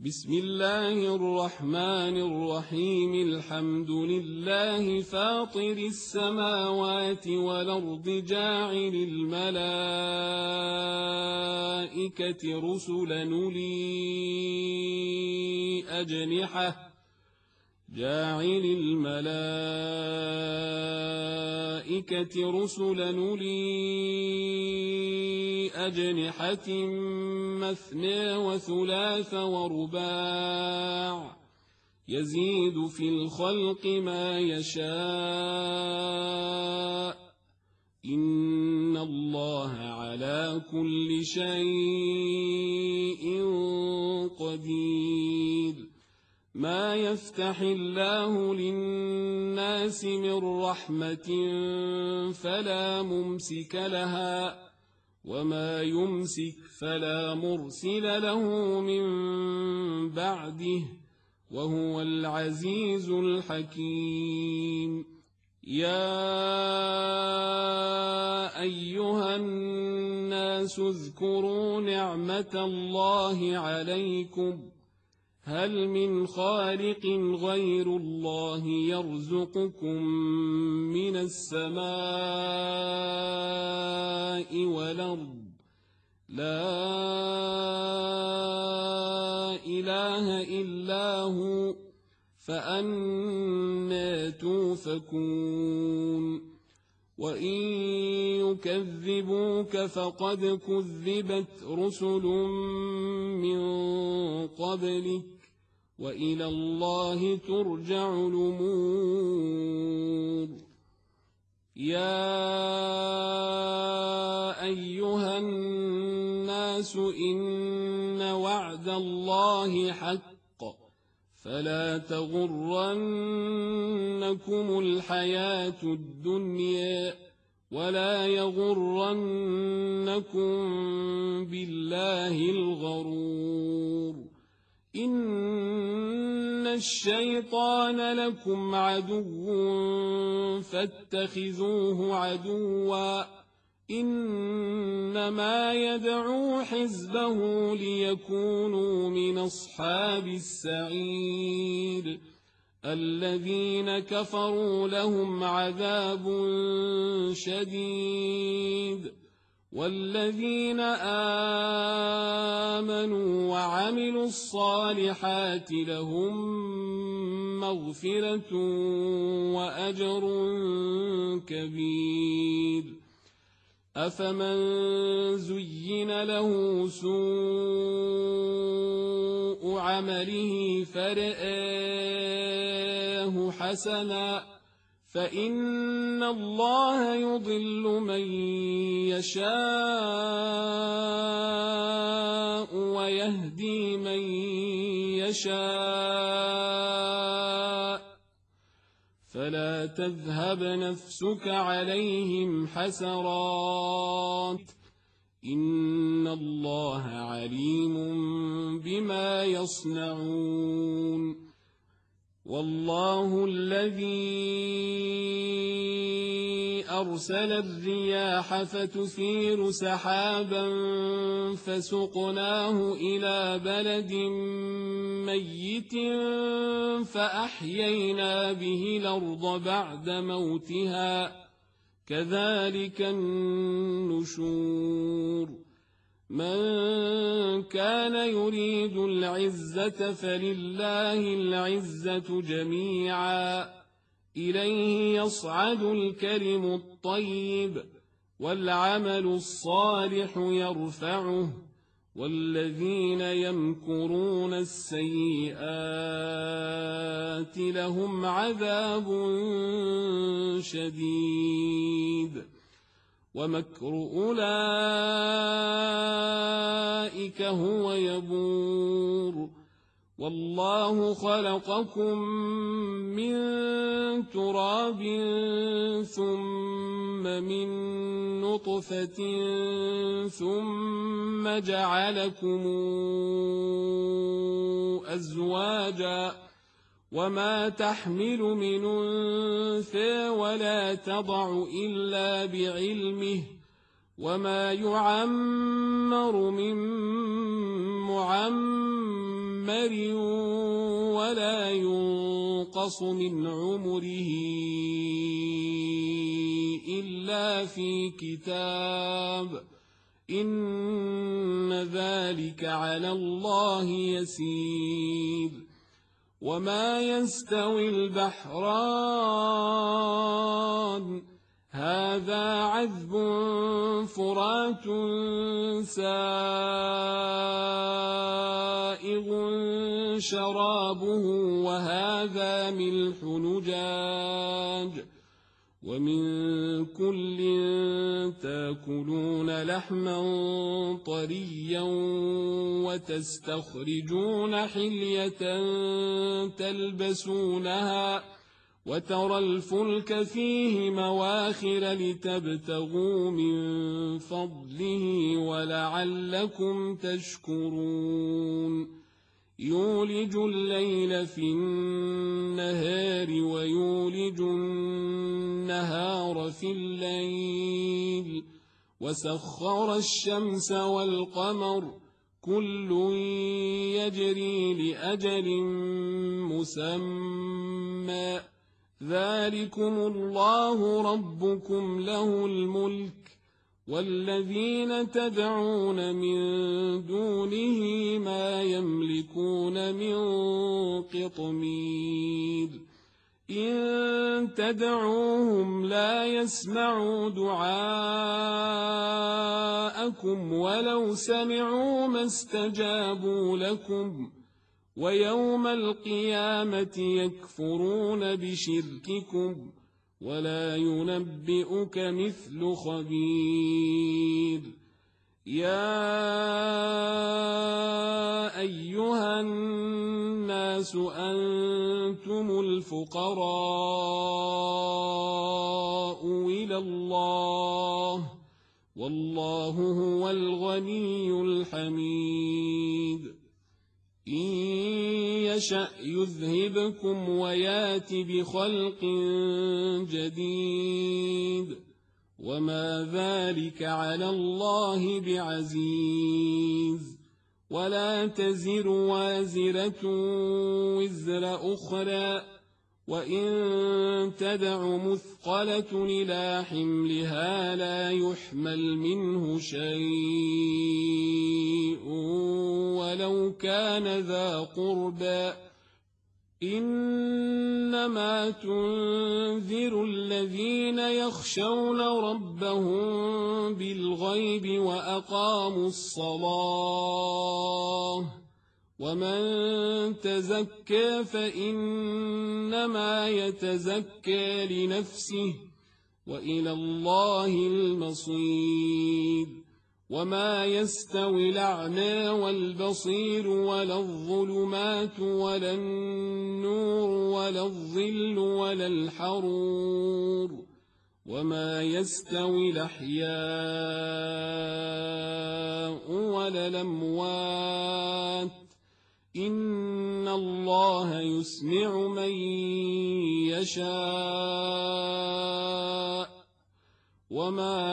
بسم الله الرحمن الرحيم. الحمد لله فاطر السماوات والأرض جاعل الملائكة رسلا أولي أجنحة مثنى وثلاث ورباع يزيد في الخلق ما يشاء إن الله على كل شيء قدير. ما يفتح الله للناس من رحمة فلا ممسك لها وما يمسك فلا مرسل له من بعده وهو العزيز الحكيم. يا أيها الناس اذكروا نعمة الله عليكم هل من خالق غير الله يرزقكم من السماء والأرض؟ لا إله إلا هو فأنى توفكون. وإن يكذبوك فقد كذبت رسل من قبلك وإلى الله ترجع الأمور. يا أيها الناس إن وعد الله حق فلا تغرنكم الحياة الدنيا ولا يغرنكم بالله الغرور. إن الشيطان لكم عدو فاتخذوه عدوا إنما يدعو حزبه ليكونوا من أصحاب السعير. الذين كفروا لهم عذاب شديد والذين آمنوا وعملوا الصالحات لهم مغفرة وأجر كبير. أفمن زين له سوء عمله فرآه حسنا فإن الله يضل من يشاء ويهدي من يشاء فلا تذهب نفسك عليهم حسرات إن الله عليم بما يصنعون. والله الذي أرسل الرياح فتثير سحابا فسقناه إلى بلد ميت فأحيينا به الأرض بعد موتها كذلك النشور. من كان يريد العزة فلله العزة جميعا إليه يصعد الكلم الطيب والعمل الصالح يرفعه والذين يمكرون السيئات لهم عذاب شديد ومكر أولئك هو يبور. والله خلقكم من تراب ثم من نطفة ثم جعلكم أزواجا وما تحمل من أنثى ولا تضع إلا بعلمه وما يعمر من معمر يعمر ولا ينقص من عمره إلا في كتاب إن ذلك على الله يسير وما يستوي البحران هذا عذب فرات سائغ شرابه وهذا ملح نجاج ومن كل تاكلون لحما طريا وتستخرجون حلية تلبسونها وترى الفلك فيه مواخر لتبتغوا من فضله ولعلكم تشكرون يولج الليل في النهار ويولج النهار في الليل وسخر الشمس والقمر كل يجري لأجل مسمى ذلكم الله ربكم له الملك والذين تدعون من دونه ما يملكون من قطمير إن تدعوهم لا يسمعوا دعاءكم ولو سمعوا ما استجابوا لكم ويوم القيامة يكفرون بشرككم ولا ينبئك مثل خبير يا أيها الناس أنتم الفقراء إلى الله والله هو الغني الحميد إن يشأ يذهبكم ويات بخلق جديد وما ذلك على الله بعزيز ولا تزر وازرة وزر أخرى وإن تدع مثقلة إلى حملها لا يحمل منه شيء ولو كان ذا قربى إنما تنذر الذين يخشون ربهم بالغيب وأقاموا الصلاة ومن تزكى فإنما يتزكى لنفسه وإلى الله المصير وما يستوي الأعمى والبصير ولا الظلمات ولا النور ولا الظل ولا الحرور وما يستوي الأحياء ولا الأموات إن الله يسمع من يشاء وما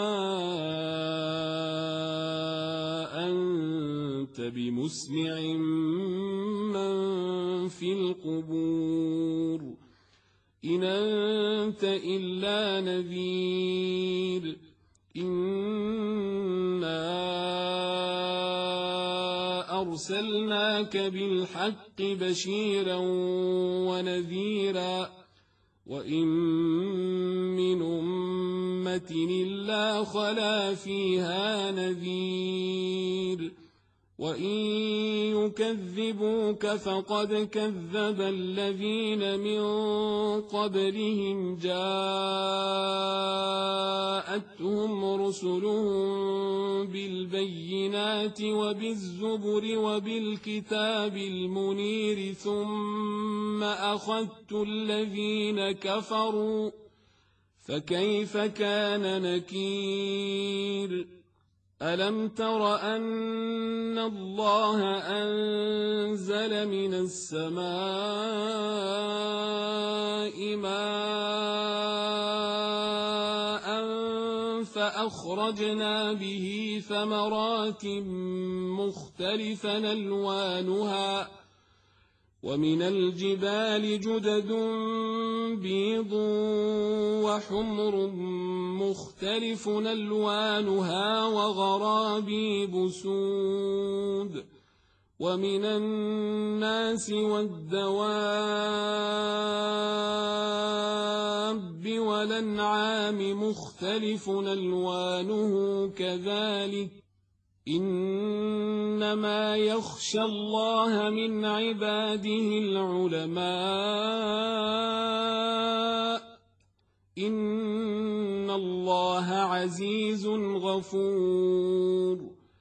أنت بمسمع من في القبور إن أنت إلا نذير إنا أرسلناك بالحق بشيرا ونذيرا وإن من أمة إلا خلا فيها نذير وإن يكذبوك فقد كذب الذين من قبلهم جاءتهم رسلهم بالبينات وبالزبر وبالكتاب المنير ثم أخذت الذين كفروا فكيف كان نكير ألم تر أن الله أنزل من السماء ماء أخرجنا به ثمرات مختلفا ألوانها ومن الجبال جدد بيض وحمر مختلف ألوانها وغرابيب سود ومن الناس والدواب والأنعام مختلف ألوانه كذلك إنما يخشى الله من عباده العلماء إن الله عزيز غفور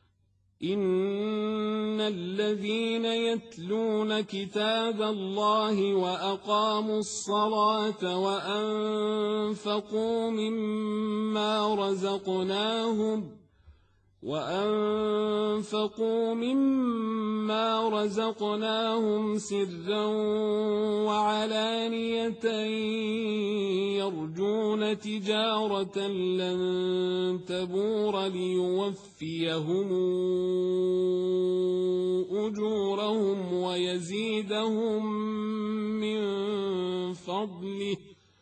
إن الذين يتلون كتاب الله وأقاموا الصلاة وأنفقوا مما رزقناهم سرا وعلانية يرجون تجارة لن تبور ليوفيهم أجورهم ويزيدهم من فضله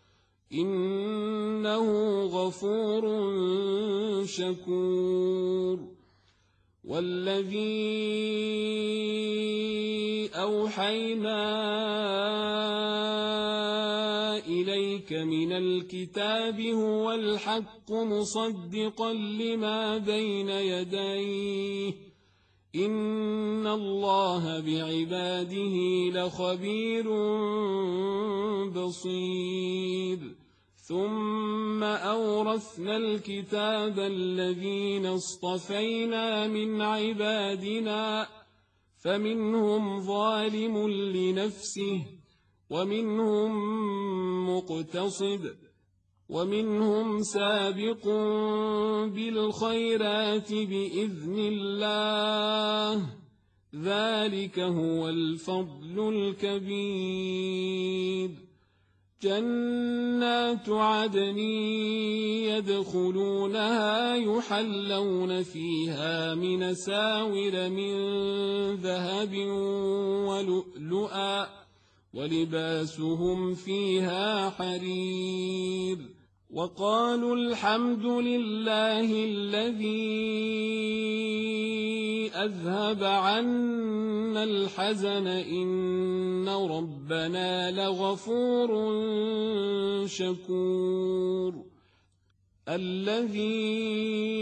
إنه غفور شكور والذي أوحينا إليك من الكتاب هو الحق مصدقا لما بين يديه إن الله بعباده لخبير بصير ثم أورثنا الكتاب الذين اصطفينا من عبادنا فمنهم ظالم لنفسه ومنهم مقتصد ومنهم سابق بالخيرات بإذن الله ذلك هو الفضل الكبير جنات عدن يدخلونها يحلون فيها من ساور من ذهب ولؤلؤا ولباسهم فيها حرير وقالوا الحمد لله الذي أذهب عنا الحزن إن ربنا لغفور شكور الذي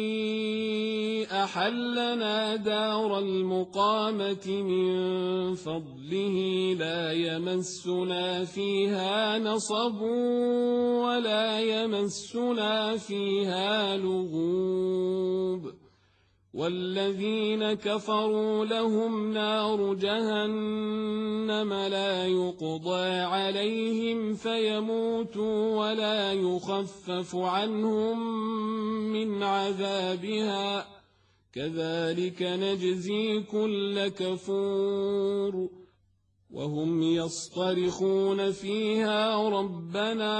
أحلنا دار المقامة من فضله لا يمسنا فيها نصب ولا يمسنا فيها لغوب والذين كفروا لهم نار جهنم لا يقضى عليهم فيموتوا ولا يخفف عنهم من عذابها كذلك نجزي كل كفور وهم يصطرخون فيها ربنا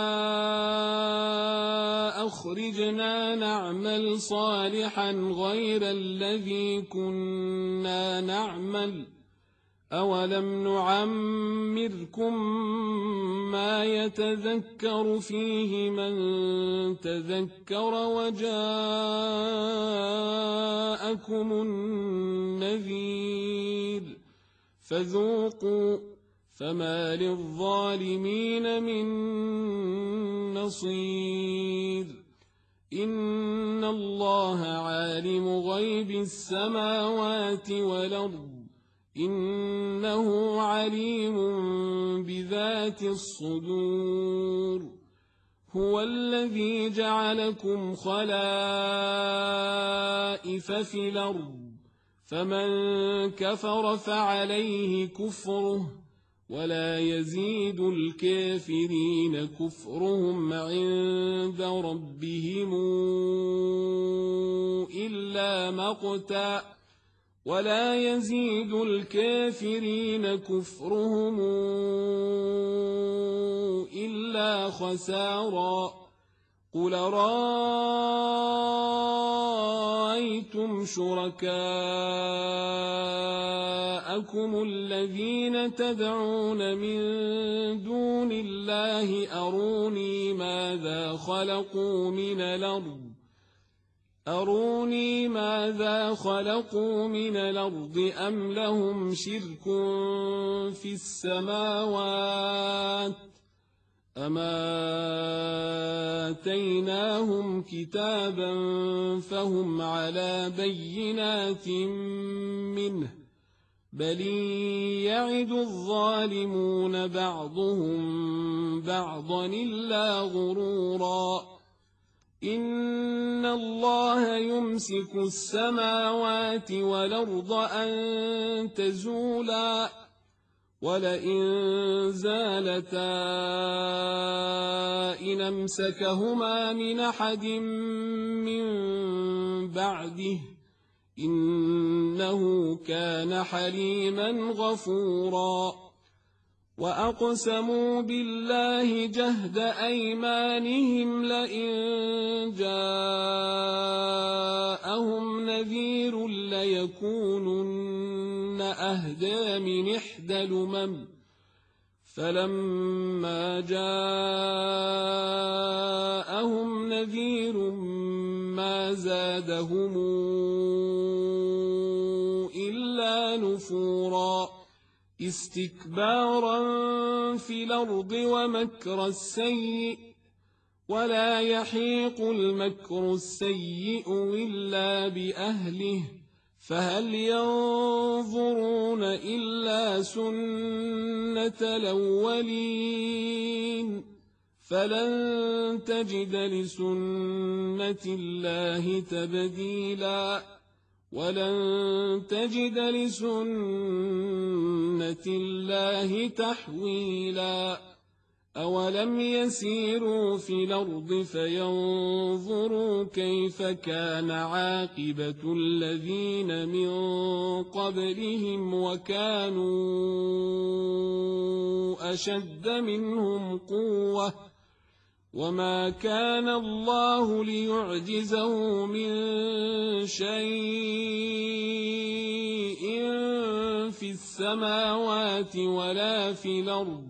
أخرجنا نعمل صالحا غير الذي كنا نعمل أولم نعمركم ما يتذكر فيه من تذكر وجاءكم النذير فذوقوا فما للظالمين من نصير إن الله عالم غيب السماوات والأرض إنه عليم بذات الصدور هو الذي جعلكم خلائف في الأرض فمن كفر فعليه كفره ولا يزيد الكافرين كفرهم عند ربهم إلا مقتا ولا يزيد الكافرين كفرهم إلا خسارا قل رأيتم شركاءكم الذين تدعون من دون الله أروني ماذا خلقوا من الأرض أم لهم شرك في السماوات أم آتيناهم كتابا فهم على بينات منه بل يعد الظالمون بعضهم بعضا إلا غرورا إن الله يمسك السماوات والأرض أن تزولا ولئن زالتا إن أمسكهما من أحد من بعده إنه كان حليما غفورا وأقسموا بالله جهد أيمانهم لئن جاءهم نذير ليكونن أهدى من إحدى الأمم فلما جاءهم نذير ما زادهم إلا نفورا استكبارا في الأرض ومكر السيء ولا يحيق المكر السيء إلا بأهله فهل ينظرون إلا سنة الأولين فلن تجد لسنة الله تبديلا ولن تجد لسنة الله تحويلا أولم يسيروا في الأرض فينظروا كيف كان عاقبة الذين من قبلهم وكانوا أشد منهم قوة وما كان الله ليعجزه من شيء في السماوات ولا في الأرض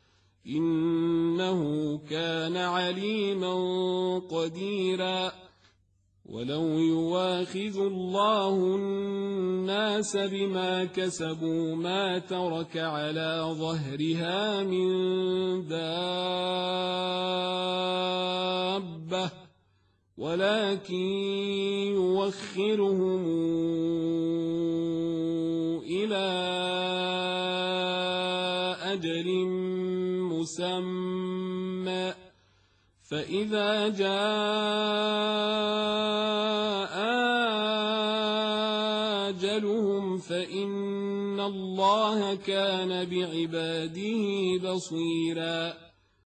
إنه كان عليما قديرا ولو يواخذ الله الناس بما كسبوا ما ترك على ظهرها من دابة ولكن يوخرهم إلى أجل مسمى فإذا جاء أجلهم فإن الله كان بعباده بصيرا